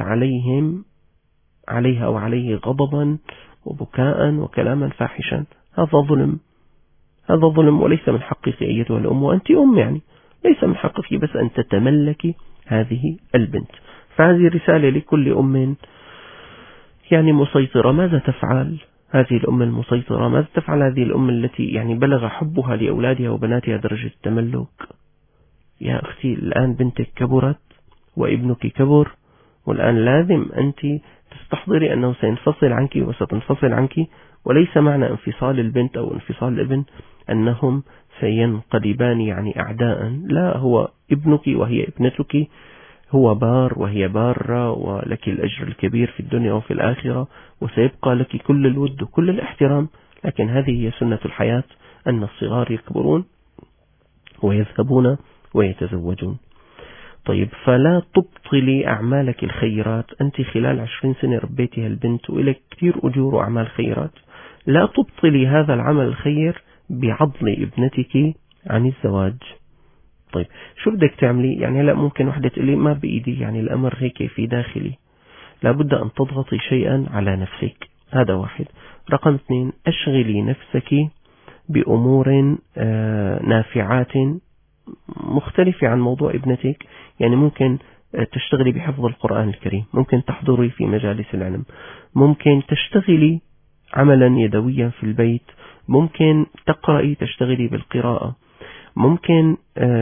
عليها وعليه غضبا وبكاء وكلاما فاحشا. هذا ظلم، وليس من حقك أيتها الأم، وأنت أم يعني ليس من حقك بس أن تتملكي هذه البنت. فهذه رسالة لكل أم يعني مسيطرة، ماذا تفعل هذه الأم المسيطرة؟ ماذا تفعل هذه الأم التي يعني بلغ حبها لأولادها وبناتها درجة التملك؟ يا أختي الآن بنتك كبرت وابنك كبر، والآن لازم أنت تستحضري أنه سينفصل عنك وستنفصل عنك، وليس معنى انفصال البنت أو انفصال الابن أنهم سينقلبان يعني أعداء، لا، هو ابنك وهي ابنتك، هو بار وهي بارة، ولك الأجر الكبير في الدنيا وفي الآخرة، وسيبقى لك كل الود وكل الاحترام. لكن هذه هي سنة الحياة، أن الصغار يكبرون ويذهبون ويتزوجون. طيب، فلا تبطلي أعمالك الخيرات. أنت خلال 20 سنة ربيتها البنت وإلك كثير أجور وأعمال خيرات، لا تبطلي هذا العمل الخير بعضل ابنتك عن الزواج. طيب، شو بدك تعملي؟ يعني هلا ممكن وحدة تقولي ما بإيدي، يعني الأمر هيك في داخلي. لابد أن تضغطي شيئا على نفسك، هذا واحد. رقم 2، أشغلي نفسك بأمور نافعات مختلفة عن موضوع ابنتك. يعني ممكن تشتغلي بحفظ القرآن الكريم، ممكن تحضري في مجالس العلم، ممكن تشتغلي عملا يدويا في البيت، ممكن تقرأي تشتغلي بالقراءة، ممكن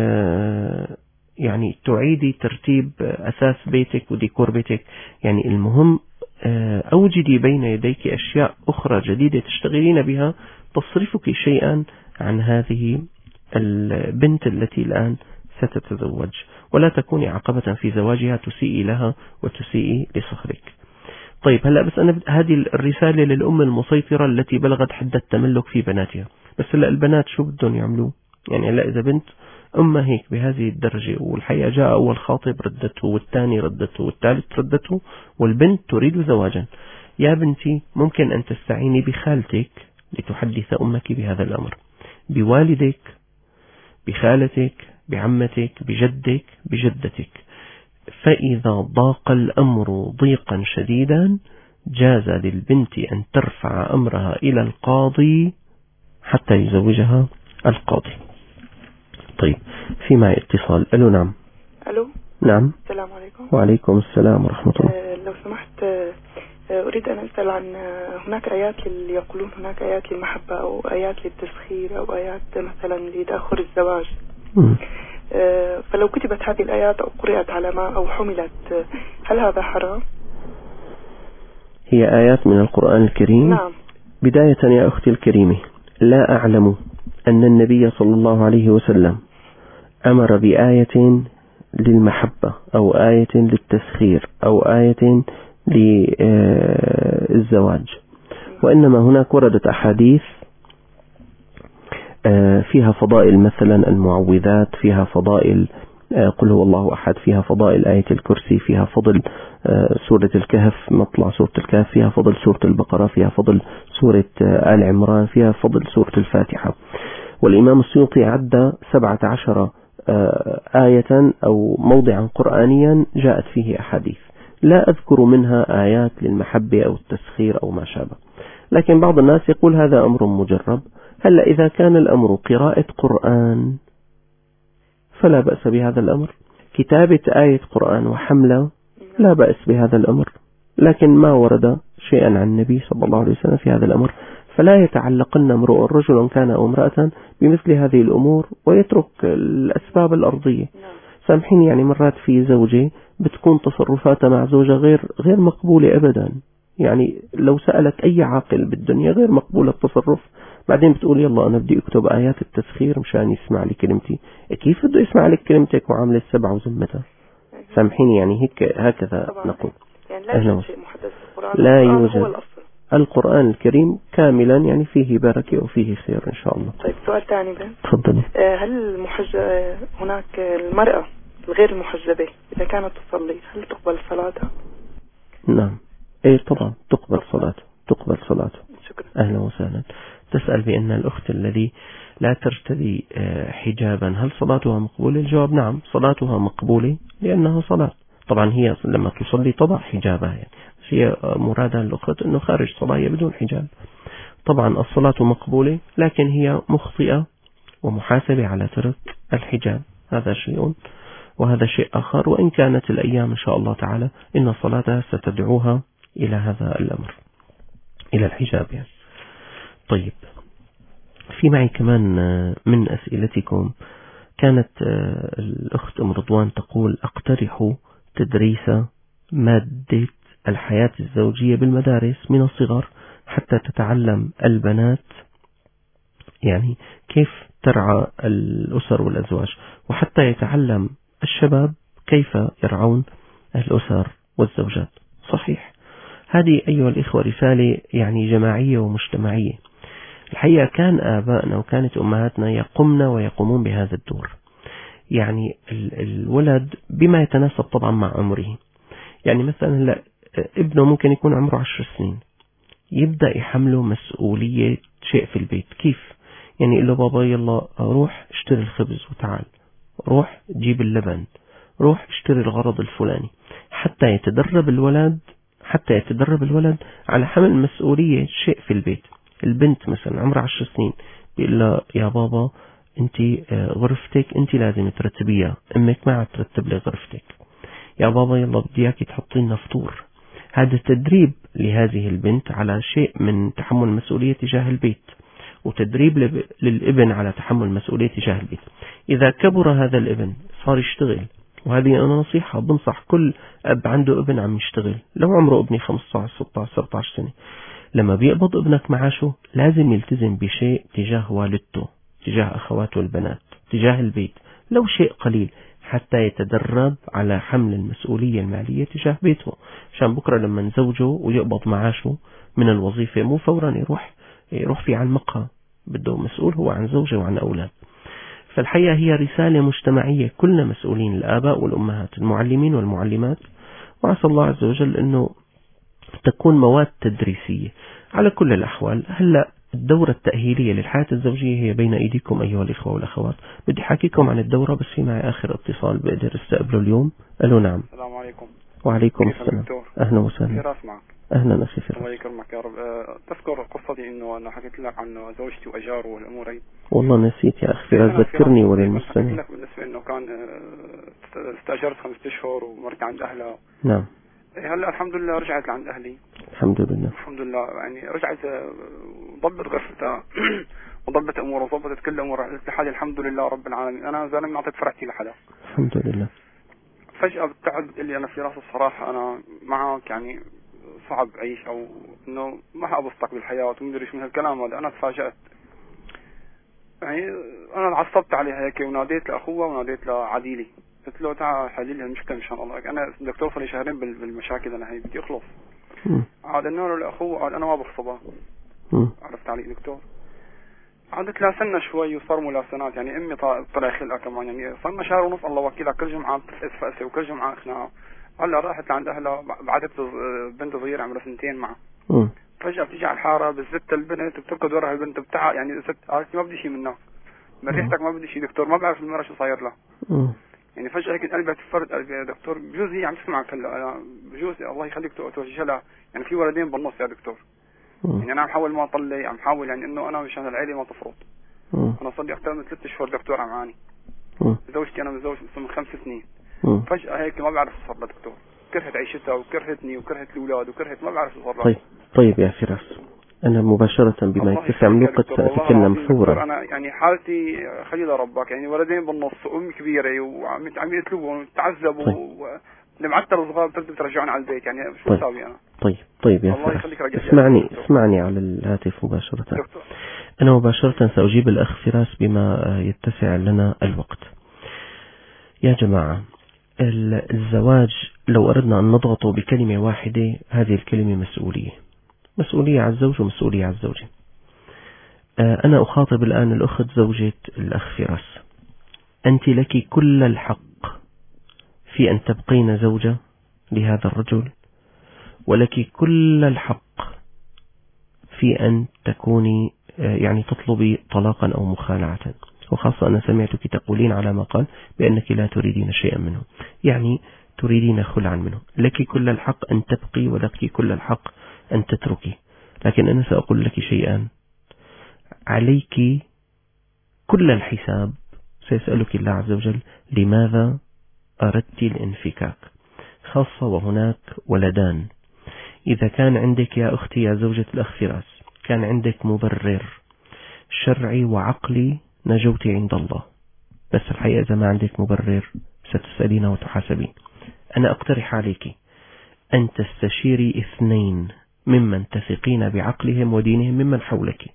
يعني تعيدي ترتيب أساس بيتك وديكور بيتك. يعني المهم أوجدي بين يديك أشياء أخرى جديدة تشتغلين بها تصرفك شيئا عن هذه البنت التي الآن ستتزوج، ولا تكوني عقبة في زواجها تسيئي لها وتسيئي لصهرك. طيب، هلأ بس أنا هذه الرسالة للأم المسيطرة التي بلغت حد التملك في بناتها. بس هلأ البنات شو بدهم يعملوا؟ يعني هلأ إذا بنت أمها هيك بهذه الدرجة، والحقيقة جاء أول خاطب ردته، والثاني ردته، والثالث ردته، والبنت تريد زواجا، يا بنتي ممكن أن تستعيني بخالتك لتحدث أمك بهذا الأمر، بوالدك، بخالتك، بعمتك، بجدك، بجدتك. فإذا ضاق الأمر ضيقا شديدا جاز للبنت أن ترفع أمرها إلى القاضي حتى يزوجها القاضي. طيب، في معي اتصال. ألو. نعم. ألو. نعم. السلام عليكم. وعليكم السلام ورحمة الله. لو سمحت، أريد أن أسأل عن هناك آيات اللي يقولون هناك آيات للمحبة أو آيات للتسخير أو آيات مثلا لتأخر الزواج. فلو كتبت هذه الآيات أو قرأت على ما أو حملت، هل هذا حرام؟ هي آيات من القرآن الكريم. نعم. بداية يا أختي الكريمة، لا أعلم أن النبي صلى الله عليه وسلم أمر بآية للمحبة أو آية للتسخير أو آية للزواج، وإنما هناك وردت أحاديث فيها فضائل، مثلا المعوذات، فيها فضائل قل هو الله أحد، فيها فضائل آية الكرسي، فيها فضل سورة الكهف، مطلع سورة الكهف، فيها فضل سورة البقرة، فيها فضل سورة آل عمران، فيها فضل سورة الفاتحة. والإمام السيوطي عد 17 آية أو موضعا قرآنيا جاءت فيه أحاديث، لا أذكر منها آيات للمحبة أو التسخير أو ما شابه. لكن بعض الناس يقول هذا أمر مجرب. هلا إذا كان الأمر قراءة قرآن فلا بأس بهذا الأمر، كتابة آية قرآن وحملة لا بأس بهذا الأمر، لكن ما ورد شيئا عن النبي صلى الله عليه وسلم في هذا الأمر. فلا يتعلقن امرؤ رجل كان أو امرأة بمثل هذه الأمور ويترك الأسباب الأرضية. سامحيني، يعني مرات في زوجة بتكون تصرفاتها مع زوجة غير مقبولة أبدا، يعني لو سألت أي عاقل بالدنيا غير مقبولة التصرف، بعدين بتقول يلا أنا بدي أكتب آيات التسخير مشان يسمع لي كلمتي. كيف بده يسمع لك كلمتك وعامل السبع وزمتها؟ سامحيني، يعني هكذا نقول. يعني لا يوجد شيء محدد في القرآن، لا يوجد. القرآن الكريم كاملا يعني فيه بركة وفيه خير إن شاء الله. طيب، سؤال ثاني بس. تفضلي. هل هناك المرأة الغير المحجبة إذا كانت تصلي هل تقبل صلاتها؟ نعم طبعا تقبل صلاته. شكرا. أهلا وسهلا. تسأل بأن الأخت الذي لا ترتدي حجابا هل صلاتها مقبولة؟ الجواب نعم، صلاتها مقبولة لأنها صلاة. طبعا هي لما تصلي تضع حجابها، يعني هي مرادها الأخت أنه خارج صلاة بدون حجاب. طبعا الصلاة مقبولة، لكن هي مخطئة ومحاسبة على ترك الحجاب، هذا شيء وهذا شيء آخر. وإن كانت الأيام إن شاء الله تعالى إن صلاتها ستدعوها إلى هذا الأمر، إلى الحجاب يعني. طيب، في معي كمان من أسئلتكم. كانت الأخت أم رضوان تقول: أقترح تدريس مادة الحياة الزوجية بالمدارس من الصغر حتى تتعلم البنات يعني كيف ترعى الأسر والأزواج، وحتى يتعلم الشباب كيف يرعون الأسر والزوجات. صحيح، هذه أيها الإخوة رسالة يعني جماعية ومجتمعية. الحقيقة كان آبائنا وكانت أمهاتنا يقومن ويقومون بهذا الدور. يعني الولد بما يتناسب طبعا مع عمره. يعني مثلا ابنه ممكن يكون عمره 10 سنين، يبدأ يحمله مسؤولية شيء في البيت. كيف؟ يعني يقول له: بابا يلا روح اشتري الخبز وتعال، روح جيب اللبن، روح اشتري الغرض الفلاني، حتى يتدرب الولد على حمل مسؤولية شيء في البيت. البنت مثلا عمرها 10 سنين بيقول لها: يا بابا انت غرفتك انت لازم ترتبيها، امك ما عاد ترتب لي غرفتك. يا بابا يلا بدي اياكي تحطي لنا فطور. هذا تدريب لهذه البنت على شيء من تحمل مسؤولية تجاه البيت، وتدريب للابن على تحمل مسؤولية تجاه البيت. إذا كبر هذا الابن صار يشتغل، وهذه أنا نصيحة بنصح كل أب عنده ابن عم يشتغل، لو عمره ابني 15 16 17 سنة، لما بيقبض ابنك معاشه لازم يلتزم بشيء تجاه والدته، تجاه أخواته البنات، تجاه البيت، لو شيء قليل، حتى يتدرب على حمل المسؤولية المالية تجاه بيته، عشان بكرة لما نزوجه ويقبض معاشه من الوظيفة مو فورا يروح في على المقهى، بده مسؤول هو عن زوجه وعن أولاد. فالحقيقة هي رسالة مجتمعية، كلنا مسؤولين، الآباء والأمهات، المعلمين والمعلمات، وعسى الله عز وجل أنه تكون مواد تدريسية. على كل الأحوال هلأ الدورة التأهيلية للحياة الزوجية هي بين أيديكم أيها الإخوة والأخوات. بدي حكيكم عن الدورة، بس في معي آخر اتصال بقدر استقبله اليوم. ألو نعم. السلام عليكم. وعليكم السلام. أهلا وسهلا. فراس معك. أهلا أخي فراس. الله يكرمك يا رب. تذكر قصتي إنه حكيت لك عن زوجتي وأجار والأمور هي؟ والله نسيت يا أخي فراس، ذكرني وللمستمع. حكيت لك بالنسبة إنه كان استأجرت 5 أشهر ومرت عند أهلها. نعم. هلا الحمد لله رجعت لعند أهلي. الحمد لله. الحمد لله، يعني رجعت ضبط غرفتها وضبط أمورها وضبطت كل أمورها لحالي الحمد لله رب العالمين. أنا زلمة ما أعطيت فرحتي لحدا. الحمد لله. فجأة بتقعد بتقول لي: أنا في راس الصراحة أنا معك يعني صعب أعيش، أو إنه ما حأبسطك بالحياة ومدري شو من هالكلام هذا. أنا تفاجأت، يعني أنا عصبت عليها هيك، وناديت لأخوها وناديت لعديلي، قلت له: تعال حلي لي المشكلة إن شاء الله. أنا دكتور صار لي 2 شهرين بالمشاكل، أنا هي بدي أخلص. عاد له لأخوه، قال: أنا ما بخصبها. عرفت علي دكتور؟ عادت لاسنا شوي وصار ملاسنات، يعني أمي طلع خلقها كمان، يعني صرنا 1.5 شهر الله وكيلها، كل جمعة بتفقس فقسة وكل جمعة خناقة. هلا راحت لعند أهلها، بعدت بنت صغيرة عمرها 2 معها. فجأة بتيجي على الحارة بالزت البنت وبتركض وراها البنت بتاعها، يعني ست قالت: ما بدي شيء منك، من ريحتك ما بدي شيء دكتور، ما بعرف المرة شو صاير لها. يعني فجأة هيك قلبي تفرد قلبي يا دكتور، بجوز هي عم تسمعك هلا، بجوز الله يخليك توجه لها، يعني في ولدين بالنص يا دكتور. يعني أنا عم حاول ما أطلع، عم حاول يعني إنه أنا مشان العيلة ما تفرط. أنا صار لي أكثر من 3 أشهر دكتور عم عاني. زوجتي أنا متزوج من 5 سنين. فجأة هيك ما بعرف شو صار لها دكتور، كرهت عيشتها وكرهتني وكرهت الأولاد وكرهت ما بعرف شو صار لها. طيب يا فراس، أنا مباشرة بما يتسع من الوقت سأتكلم فورا. أنا يعني حالتي خليل ربك، يعني ولدين بالنص وأمي كبيرة وعم يطلبوا وتعذبوا لمعتر صغار بترجع ترجعون على البيت، يعني شو اسوي انا؟ طيب يا فراس، اسمعني على الهاتف مباشرة. دكتور. أنا مباشرة سأجيب الأخ فراس بما يتسع لنا الوقت. يا جماعة، الزواج لو أردنا أن نضغطه بكلمة واحدة، هذه الكلمة مسؤولية على الزوج ومسؤولية على الزوجة. أنا أخاطب الآن الأخت زوجة الأخ فراس. أنت لك كل الحق في أن تبقين زوجة لهذا الرجل، ولك كل الحق في أن تكوني يعني تطلبي طلاقا أو مخالعة، وخاصة أنا سمعتك تقولين على ما قال بأنك لا تريدين شيئا منه، يعني تريدين خلعا منه. لك كل الحق أن تبقي ولك كل الحق أن تتركي، لكن أنا سأقول لك شيئا، عليك كل الحساب. سيسألك الله عز وجل لماذا أردت الانفكاك، خاصة وهناك ولدان. إذا كان عندك يا أختي يا زوجة الأخ فراس كان عندك مبرر شرعي وعقلي نجوت عند الله، بس الحقيقة إذا ما عندك مبرر ستسألين وتحاسبين. أنا أقترح عليك أن تستشيري 2 ممن تثقين بعقلهم ودينهم ممن حولك.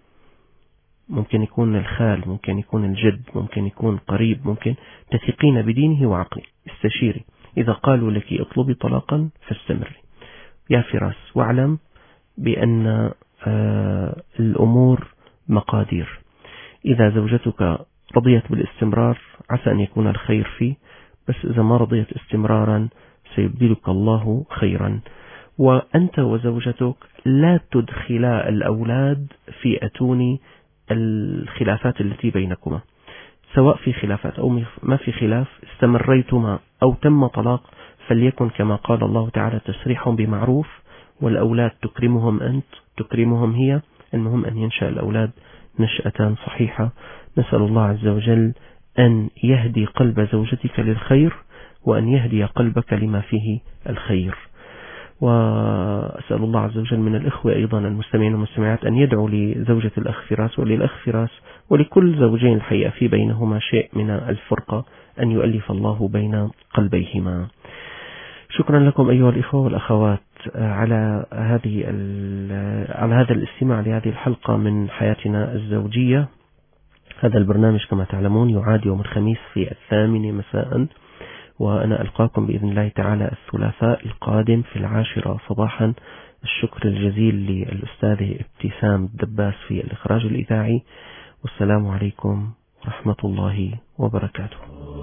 ممكن يكون الخال، ممكن يكون الجد، ممكن يكون قريب، ممكن تثقين بدينه وعقله. استشيري، إذا قالوا لك اطلبي طلاقا فاستمري يا فراس، واعلم بأن الأمور مقادير. إذا زوجتك رضيت بالاستمرار عسى أن يكون الخير فيه، بس إذا ما رضيت استمرارا سيبدلك الله خيرا. وأنت وزوجتك لا تدخلا الأولاد في أتون الخلافات التي بينكما، سواء في خلافات أو ما في خلاف، استمريتما أو تم طلاق فليكن كما قال الله تعالى تسريح بمعروف، والأولاد تكرمهم أنت تكرمهم هي، المهم أن ينشأ الأولاد نشأة صحيحة. نسأل الله عز وجل أن يهدي قلب زوجتك للخير، وأن يهدي قلبك لما فيه الخير. وأسأل الله عز وجل من الإخوة أيضا المستمعين والمستمعات أن يدعوا لزوجة الأخ فراس وللأخ فراس ولكل زوجين الحقيقة في بينهما شيء من الفرقة، أن يؤلف الله بين قلبيهما. شكرا لكم أيها الإخوة والأخوات على هذا الاستماع لهذه الحلقة من حياتنا الزوجية. هذا البرنامج كما تعلمون يعاد يوم الخميس في 8 مساء، وأنا ألقاكم بإذن الله تعالى الثلاثاء القادم في 10 صباحا. الشكر الجزيل للأستاذ ابتسام الدباس في الإخراج الإذاعي، والسلام عليكم ورحمة الله وبركاته.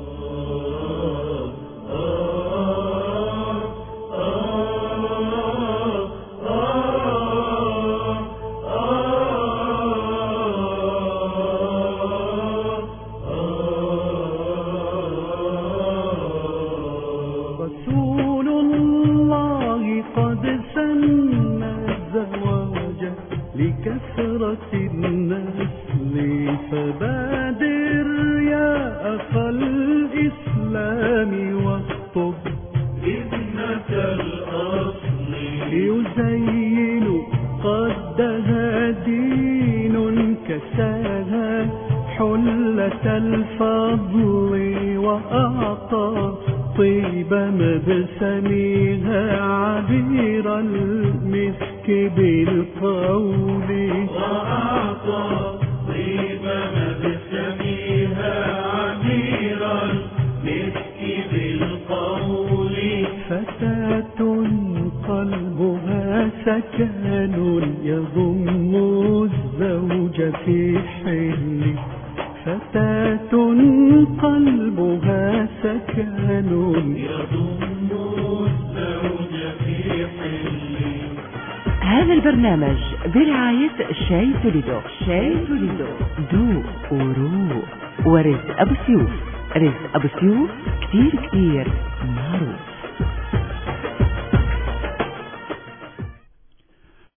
لكثرة النسل فبادر يا أخ الإسلام واخطب ابنة الأصل يزين قدها دين كساها حلة الفضل وأعطى طيب مبسمها عبير المسك بالقول وأعطى طيب مبسمها عبير المسك بالقول فتاة قلبها سكن يضم الزوج في حله، فتاة قلبها سكن يضم الزوج في حله. هذا البرنامج برعاية شاي توليدو. شاي توليدو ذوق وروق. ورزق أبو سيوف، رزق أبو سيوف كتير معروف.